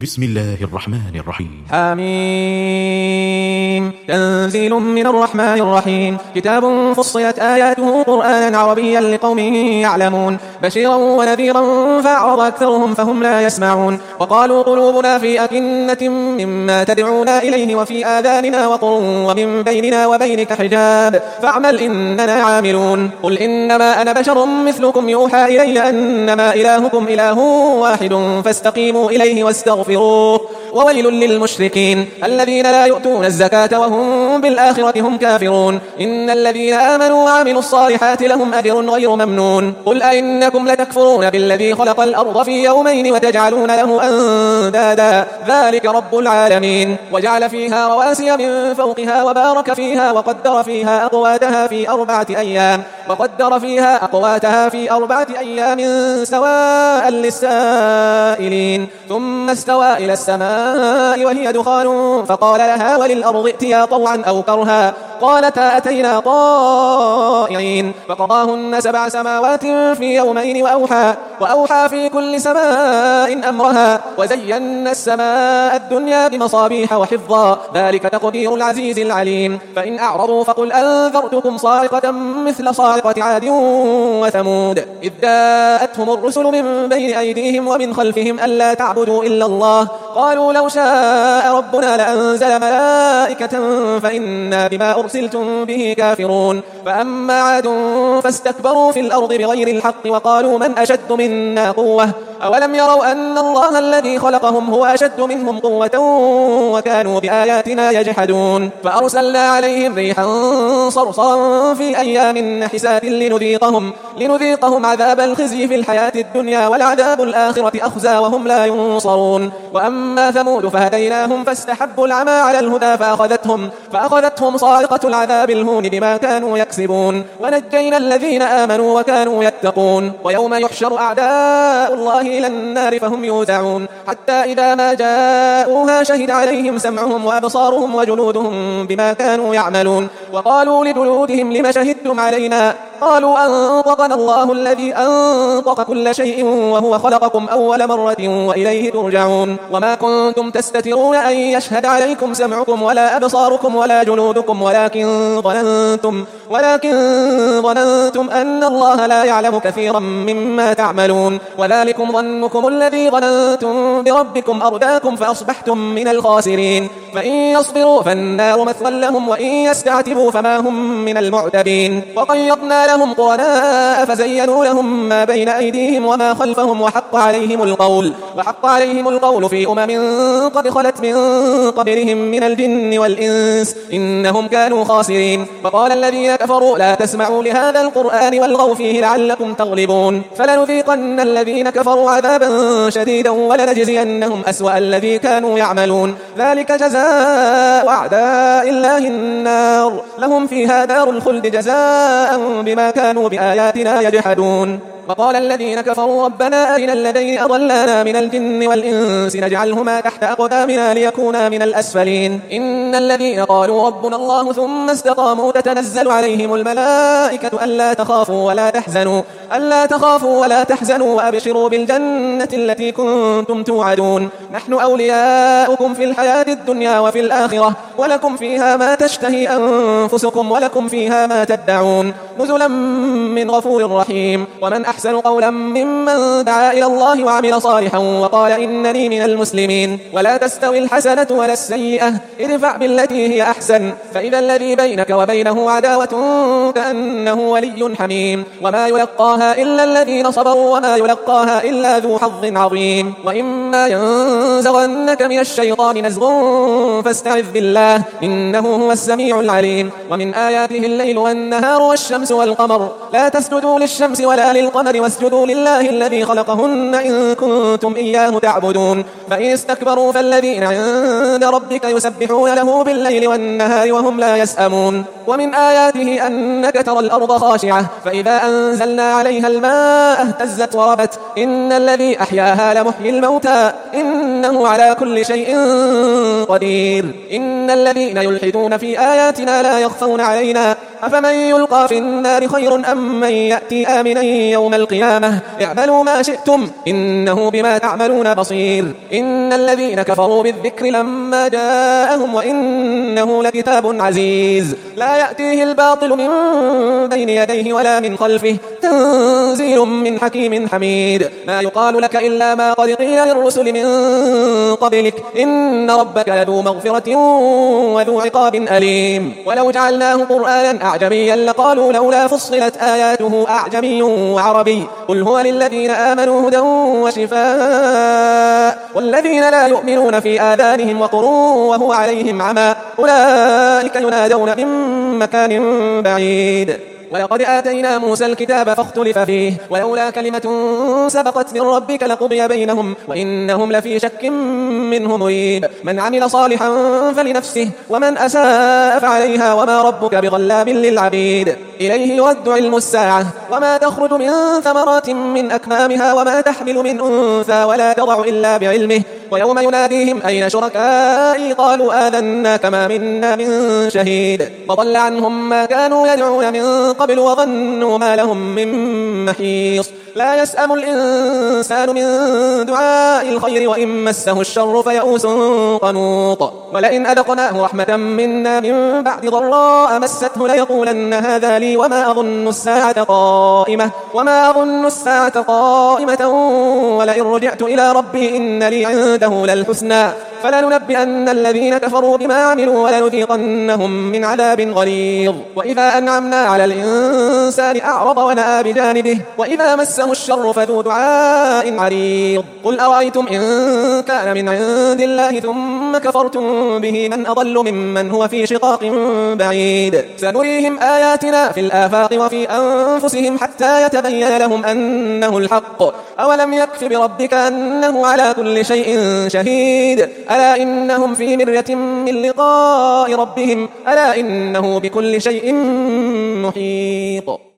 بسم الله الرحمن الرحيم. حميم. تنزيل من الرحمن الرحيم. كتاب فصلت آياته قرآنا عربيا لقوم يعلمون بشيرا ونذيرا فأعرض أكثرهم فهم لا يسمعون. وقالوا قلوبنا في أكنة مما تدعونا إليه وفي آذاننا وقر ومن بيننا وبينك حجاب فاعمل إننا عاملون. قل إنما أنا بشر مثلكم يوحى إلي أنما إلهكم إله واحد فاستقيموا إليه واستغفروه وويل للمشركين الذين لا يؤتون الزكاة وهم بالآخرة هم كافرون. إن الذين آمنوا وعملوا الصالحات لهم أجر غير ممنون. قل أئنكم لتكفرون بالذي خلق الأرض في يومين وتجعلون له أندادا ذلك رب العالمين. وجعل فيها رواسي من فوقها وبارك فيها وقدر فيها أقواتها في أربعة أيام سواء للسائلين ثم استوى إلى السماء وهي دخان فقال لها وللأرض ائتيا طوعا أو كرها قالتا أتينا طائعين. فقضاهن 7 سماوات في يومين وأوحى في كل سماء أمرها وزينا السماء الدنيا بمصابيح وحفظا ذلك تقدير العزيز العليم. فإن أعرضوا فقل أنذرتكم صاعقة مثل صاعقة عاد وثمود إذ جاءتهم الرسل من بين أيديهم ومن خلفهم ألا تعبدوا إلا الله قالوا لو شاء ربنا لأنزل ملائكة فإنا بما أرسلتم به كافرون. فأما عاد فاستكبروا في الأرض بغير الحق وقالوا من أشد منا قوة أولم يروا أن الله الذي خلقهم هو أشد منهم قوة وكانوا بآياتنا يجحدون. فأرسلنا عليهم ريحا صرصرا في أيام نحسات لنذيقهم عذاب الخزي في الحياة الدنيا والعذاب الآخرة أخزى وهم لا ينصرون. وأما ثمود فهديناهم فاستحبوا العمى على الهدى فأخذتهم صاعقة العذاب الهون بما كانوا يكسبون. ونجينا الذين آمنوا وكانوا يتقون. ويوم يحشر أعداء الله إلى النار فهم يوزعون حتى إذا ما جاءوها شهد عليهم سمعهم وأبصارهم وجلودهم بما كانوا يعملون. وقالوا لجلودهم لم شهدتم علينا قالوا أنطقنا الله الذي أنطق كل شيء وهو خلقكم أول مرة وإليه ترجعون. وما كنتم تستترون أن يشهد عليكم سمعكم ولا أبصاركم ولا جلودكم ولكن ظننتم أن الله لا يعلم كثيرا مما تعملون. وذلكم ظنكم الذي ظننتم بربكم أرداكم فأصبحتم من الخاسرين. فإن يصبروا فالنار مثوى لهم وإن يستعتبوا فما هم من المعتبين. وقيضنا لهم قرناء فزينوا لهم ما بين أيديهم وما خلفهم وحق عليهم القول في قد خلت من قبلهم من الجن والإنس إنهم كانوا خاسرين. وقال الذين كفروا لا تسمعوا لهذا القرآن والغوا فيه لعلكم تغلبون. فلنذيقن الذين كفروا عذابا شديدا ولنجزينهم أسوأ الذي كانوا يعملون. ذلك جزاء أعداء الله النار لهم فيها دار الخلد جزاء بما كانوا بآياتنا يجحدون. وقال الذين كفروا ربنا أرنا الذين أضلانا من الجن والإنس نجعلهما تحت أقدامنا ليكونا من الأسفلين. إن الذين قالوا ربنا الله ثم استقاموا تتنزل عليهم الملائكة ألا تخافوا ولا تحزنوا وأبشروا بالجنة التي كنتم توعدون نحن أولياؤكم في الحياة الدنيا وفي الآخرة ولكم فيها ما تشتهي أنفسكم ولكم فيها ما تدعون نزلا من غفور رحيم. ومن أحسن قولا ممن دعا إلى الله وعمل صالحا وقال إنني من المسلمين. ولا تستوي الحسنة ولا السيئة ادفع بالتي هي أحسن فإذا الذي بينك وبينه عداوة كأنه ولي حميم. وما يلقاها إلا الذين صبروا وما يلقاها إلا ذو حظ عظيم. وإما ينزغنك من الشيطان نزغ فاستعذ بالله إنه هو السميع العليم. ومن آياته الليل والنهار والشمس والقمر لا تسجدوا للشمس ولا للقمر واسجدوا لله الذي خلقهن إن كنتم إياه تعبدون. فإن استكبروا فالذين عند ربك يسبحون له بالليل والنهار وهم لا يسأمون. ومن آياته أنك ترى الأرض خاشعة فإذا أنزلنا عليها الماء اهتزت وربت إن الذي أحياها لمحيي الموتى إنه على كل شيء قدير. إن الذين يلحدون في آياتنا لا يخفون علينا أفمن يلقى في النار خير أم من يأتي آمنا يوم القيامة اعملوا ما شئتم إنه بما تعملون بصير إن الذين كفروا بالذكر لما جاءهم وإنه لكتاب عزيز لا يأتيه الباطل من بين يديه ولا من خلفه تنزيل من حكيم حميد ما يقال لك إلا ما قد قيل للرسل من قبلك إن ربك لذو مغفرة وذو عقاب أليم ولو جعلناه قرآنا أعجميا لقالوا لولا فصلت آياته أعجمي وعربي قل هو للذين آمنوا هدى وشفاء والذين لا يؤمنون في آذانهم وقر وهو عليهم عمى أولئك ينادون من مكان بعيد ولقد آتينا موسى الكتاب فاختلف فيه ولولا كلمة سبقت من ربك لقضي بينهم وإنهم لفي شك منه مريب من عمل صالحا فلنفسه ومن أساء فعليها وما ربك بظلام للعبيد إليه يرد علم الساعة وما تخرج من ثمرات من أكمامها وما تحمل من أنثى ولا تضع إلا بعلمه ويوم يناديهم أين شركائي قالوا آذناك ما منا من شهيد وضل عنهم ما كانوا يدعون من قبل وظنوا ما لهم من محيص لا يسأم الإنسان من دعاء الخير وإن مسه الشر فيئوس قنوط ولئن أذقناه رحمة منا من بعد ضراء مسته ليقولن هذا لي وما أظن الساعة قائمة ولئن رجعت إلى ربي إن لي عنده للحسنى فلننبئن الذين كفروا بما عملوا ولنذيقنهم من عذاب غليظ وإذا أنعمنا على الإنسان أعرض ونأى بجانبه وإذا مسه الشر فذو دعاء عريض قل أرأيتم إن كان من عند الله ثم كفرتم به من أضل ممن هو في شقاق بعيد سنريهم آياتنا في الآفاق وفي أنفسهم حتى يتبين لهم أنه الحق أولم يكف بربك أنه على كل شيء شهيد ألا إنهم في مرية من لقاء ربهم ألا إنه بكل شيء محيط